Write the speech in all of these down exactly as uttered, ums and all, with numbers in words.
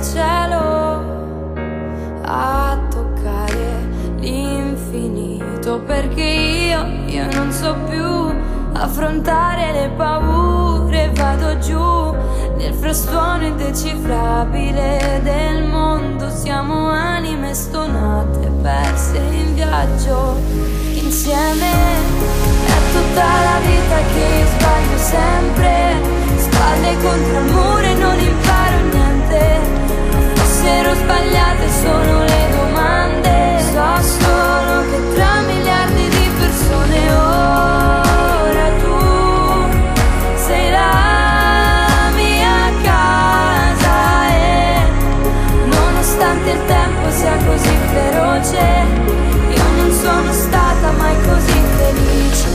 cielo a toccare l'infinito, perché io, io non so più affrontare le paure. Vado giù nel frastuono indecifrabile del mondo. Siamo anime stonate, perse in viaggio insieme. È tutta la vita che io sbaglio sempre, spalle contro il muro e non imparo niente. Ma fossero sbagliate solo le domande. So solo che tra miliardi di persone ora tu sei la mia casa. E nonostante il tempo sia così feroce, io non sono stata mai così felice.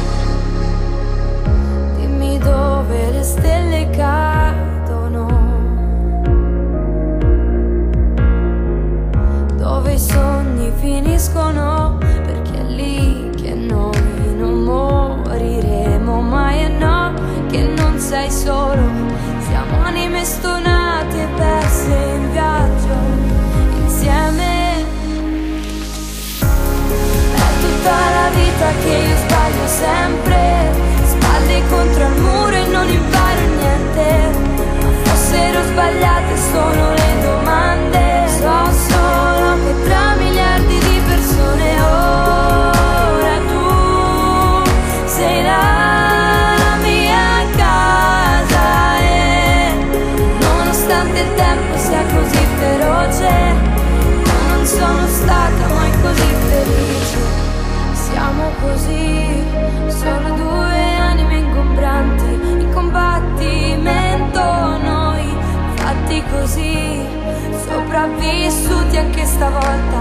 Dimmi dove le stelle cadono, dove i sogni finiscono, perché è lì che noi non moriremo mai. E no, che non sei solo, siamo anime stonate e perse in viaggio insieme. È tutta la vita che io sbaglio sempre, spalle contro il muro e non imparo niente. Ma fossero sbagliate solo le domande. So solo che tra miliardi di persone ora tu sei la mia casa. E nonostante il tempo sia così feroce, io non sono stata mai così felice. Siamo così, solo due anime ingombranti in combattimento. Noi fatti così, sopravvissuti anche stavolta.